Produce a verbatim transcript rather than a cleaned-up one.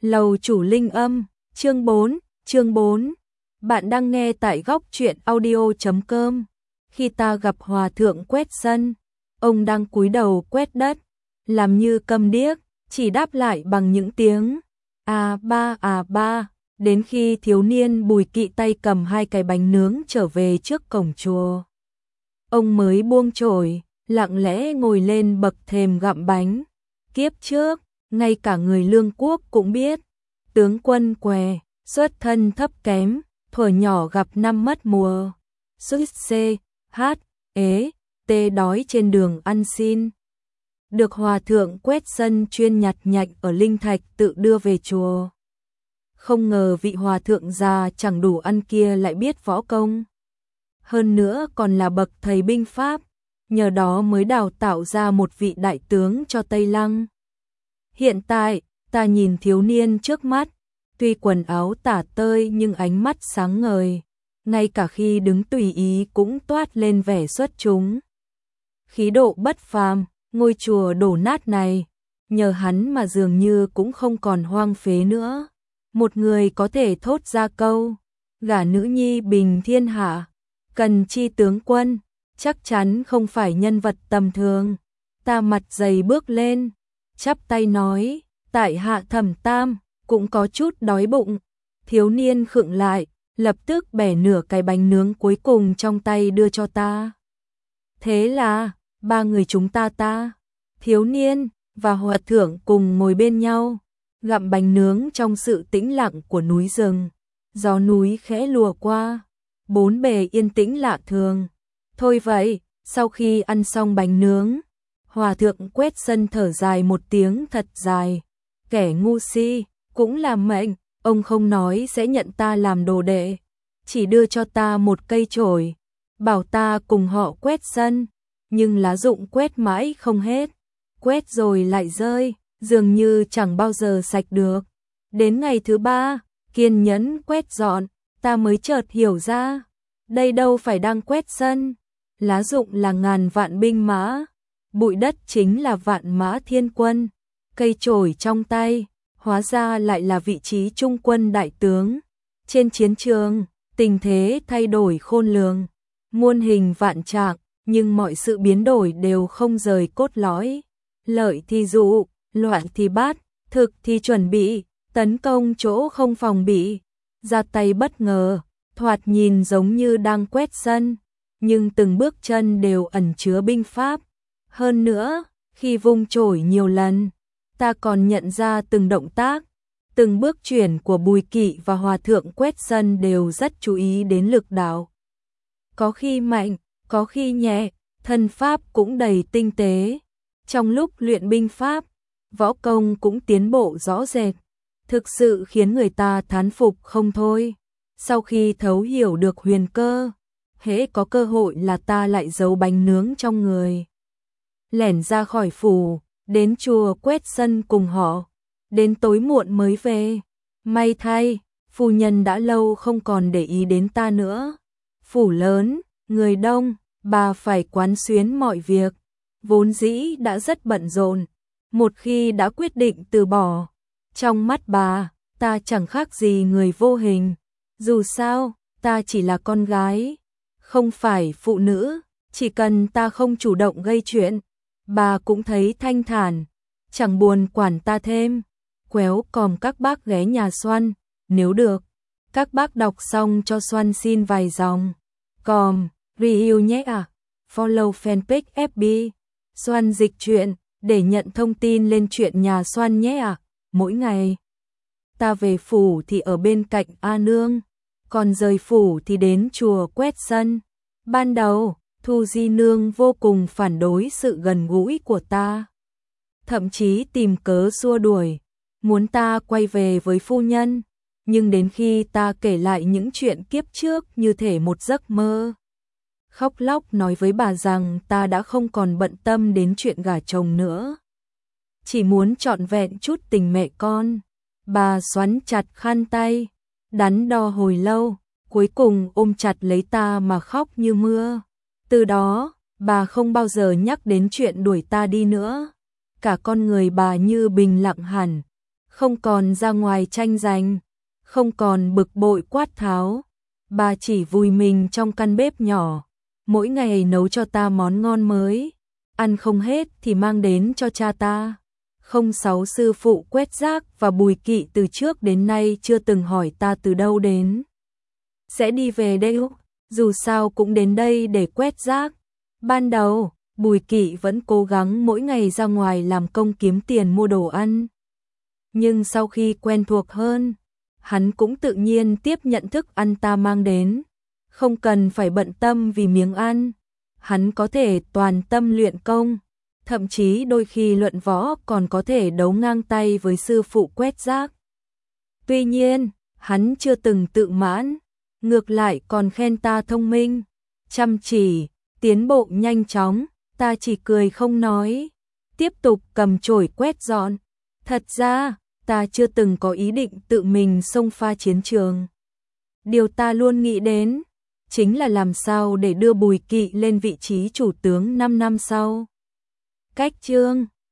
Lầu chủ linh âm, chương bốn, chương bốn. Bạn đang nghe tại góc truyện audio chấm com. Khi ta gặp hòa thượng quét sân, ông đang cúi đầu quét đất, làm như câm điếc, chỉ đáp lại bằng những tiếng à ba à ba, đến khi thiếu niên Bùi Kỵ tay cầm hai cái bánh nướng trở về trước cổng chùa. Ông mới buông chổi, lặng lẽ ngồi lên bậc thềm gặm bánh. Kiếp trước, ngay cả người Lương Quốc cũng biết, tướng quân què, xuất thân thấp kém, thuở nhỏ gặp năm mất mùa, xuất c, h, ế, t đói trên đường ăn xin. Được hòa thượng quét sân chuyên nhặt nhạnh ở linh thạch tự đưa về chùa. Không ngờ vị hòa thượng già chẳng đủ ăn kia lại biết võ công. Hơn nữa còn là bậc thầy binh pháp, nhờ đó mới đào tạo ra một vị đại tướng cho Tây Lăng. Hiện tại, ta nhìn thiếu niên trước mắt, tuy quần áo tả tơi nhưng ánh mắt sáng ngời, ngay cả khi đứng tùy ý cũng toát lên vẻ xuất chúng. Khí độ bất phàm, ngôi chùa đổ nát này, nhờ hắn mà dường như cũng không còn hoang phế nữa. Một người có thể thốt ra câu, gả nữ nhi bình thiên hạ, cần chi tướng quân, chắc chắn không phải nhân vật tầm thường. Ta mặt dày bước lên, chắp tay nói, tại hạ Thẩm Tam, cũng có chút đói bụng. Thiếu niên khựng lại, lập tức bẻ nửa cái bánh nướng cuối cùng trong tay đưa cho ta. Thế là, ba người chúng ta ta, thiếu niên và hòa thượng cùng ngồi bên nhau, gặm bánh nướng trong sự tĩnh lặng của núi rừng. Gió núi khẽ lùa qua, bốn bề yên tĩnh lạ thường. Thôi vậy, sau khi ăn xong bánh nướng, hòa thượng quét sân thở dài một tiếng thật dài. Kẻ ngu si, cũng là mệnh, ông không nói sẽ nhận ta làm đồ đệ, chỉ đưa cho ta một cây chổi, bảo ta cùng họ quét sân, nhưng lá rụng quét mãi không hết, quét rồi lại rơi, dường như chẳng bao giờ sạch được. Đến ngày thứ ba, kiên nhẫn quét dọn, ta mới chợt hiểu ra, đây đâu phải đang quét sân, lá rụng là ngàn vạn binh mã, bụi đất chính là vạn mã thiên quân, cây chổi trong tay, hóa ra lại là vị trí trung quân đại tướng. Trên chiến trường, tình thế thay đổi khôn lường, muôn hình vạn trạng, nhưng mọi sự biến đổi đều không rời cốt lõi. Lợi thì dụ, loạn thì bắt, thực thì chuẩn bị, tấn công chỗ không phòng bị, ra tay bất ngờ, thoạt nhìn giống như đang quét sân, nhưng từng bước chân đều ẩn chứa binh pháp. Hơn nữa, khi vung chổi nhiều lần, ta còn nhận ra từng động tác, từng bước chuyển của Bùi Kỵ và hòa thượng quét sân đều rất chú ý đến lực đạo. Có khi mạnh, có khi nhẹ, thân pháp cũng đầy tinh tế. Trong lúc luyện binh pháp, võ công cũng tiến bộ rõ rệt, thực sự khiến người ta thán phục không thôi. Sau khi thấu hiểu được huyền cơ, hễ có cơ hội là ta lại giấu bánh nướng trong người, lẻn ra khỏi phủ, đến chùa quét sân cùng họ, đến tối muộn mới về. May thay, phu nhân đã lâu không còn để ý đến ta nữa. Phủ lớn, người đông, bà phải quán xuyến mọi việc, vốn dĩ đã rất bận rộn. Một khi đã quyết định từ bỏ, trong mắt bà, ta chẳng khác gì người vô hình. Dù sao, ta chỉ là con gái, không phải phụ nữ, chỉ cần ta không chủ động gây chuyện, bà cũng thấy thanh thản, chẳng buồn quản ta thêm. Quéo còm các bác ghé nhà Xoan, nếu được, các bác đọc xong cho Xoan xin vài dòng. Còm, review nhé à, follow fanpage ép bê, Xoan dịch truyện, để nhận thông tin lên chuyện nhà Xoan nhé à. Mỗi ngày, ta về phủ thì ở bên cạnh A Nương, còn rời phủ thì đến chùa quét sân. Ban đầu, Thu Di Nương vô cùng phản đối sự gần gũi của ta, thậm chí tìm cớ xua đuổi, muốn ta quay về với phu nhân. Nhưng đến khi ta kể lại những chuyện kiếp trước như thể một giấc mơ, khóc lóc nói với bà rằng ta đã không còn bận tâm đến chuyện gả chồng nữa, chỉ muốn trọn vẹn chút tình mẹ con, bà xoắn chặt khăn tay, đắn đo hồi lâu, cuối cùng ôm chặt lấy ta mà khóc như mưa. Từ đó, bà không bao giờ nhắc đến chuyện đuổi ta đi nữa, cả con người bà như bình lặng hẳn, không còn ra ngoài tranh giành, không còn bực bội quát tháo. Bà chỉ vùi mình trong căn bếp nhỏ, mỗi ngày nấu cho ta món ngon mới, ăn không hết thì mang đến cho cha ta. Không sáu sư phụ quét rác và Bùi Kỵ từ trước đến nay chưa từng hỏi ta từ đâu đến. Sẽ đi về đây, dù sao cũng đến đây để quét rác. Ban đầu, Bùi Kỵ vẫn cố gắng mỗi ngày ra ngoài làm công kiếm tiền mua đồ ăn. Nhưng sau khi quen thuộc hơn, hắn cũng tự nhiên tiếp nhận thức ăn ta mang đến, không cần phải bận tâm vì miếng ăn. Hắn có thể toàn tâm luyện công, thậm chí đôi khi luận võ còn có thể đấu ngang tay với sư phụ quét rác. Tuy nhiên, hắn chưa từng tự mãn, ngược lại còn khen ta thông minh, chăm chỉ, tiến bộ nhanh chóng. Ta chỉ cười không nói, tiếp tục cầm chổi quét dọn. Thật ra, ta chưa từng có ý định tự mình xông pha chiến trường. Điều ta luôn nghĩ đến chính là làm sao để đưa Bùi Kỵ lên vị trí chủ tướng năm năm sau. Cách chương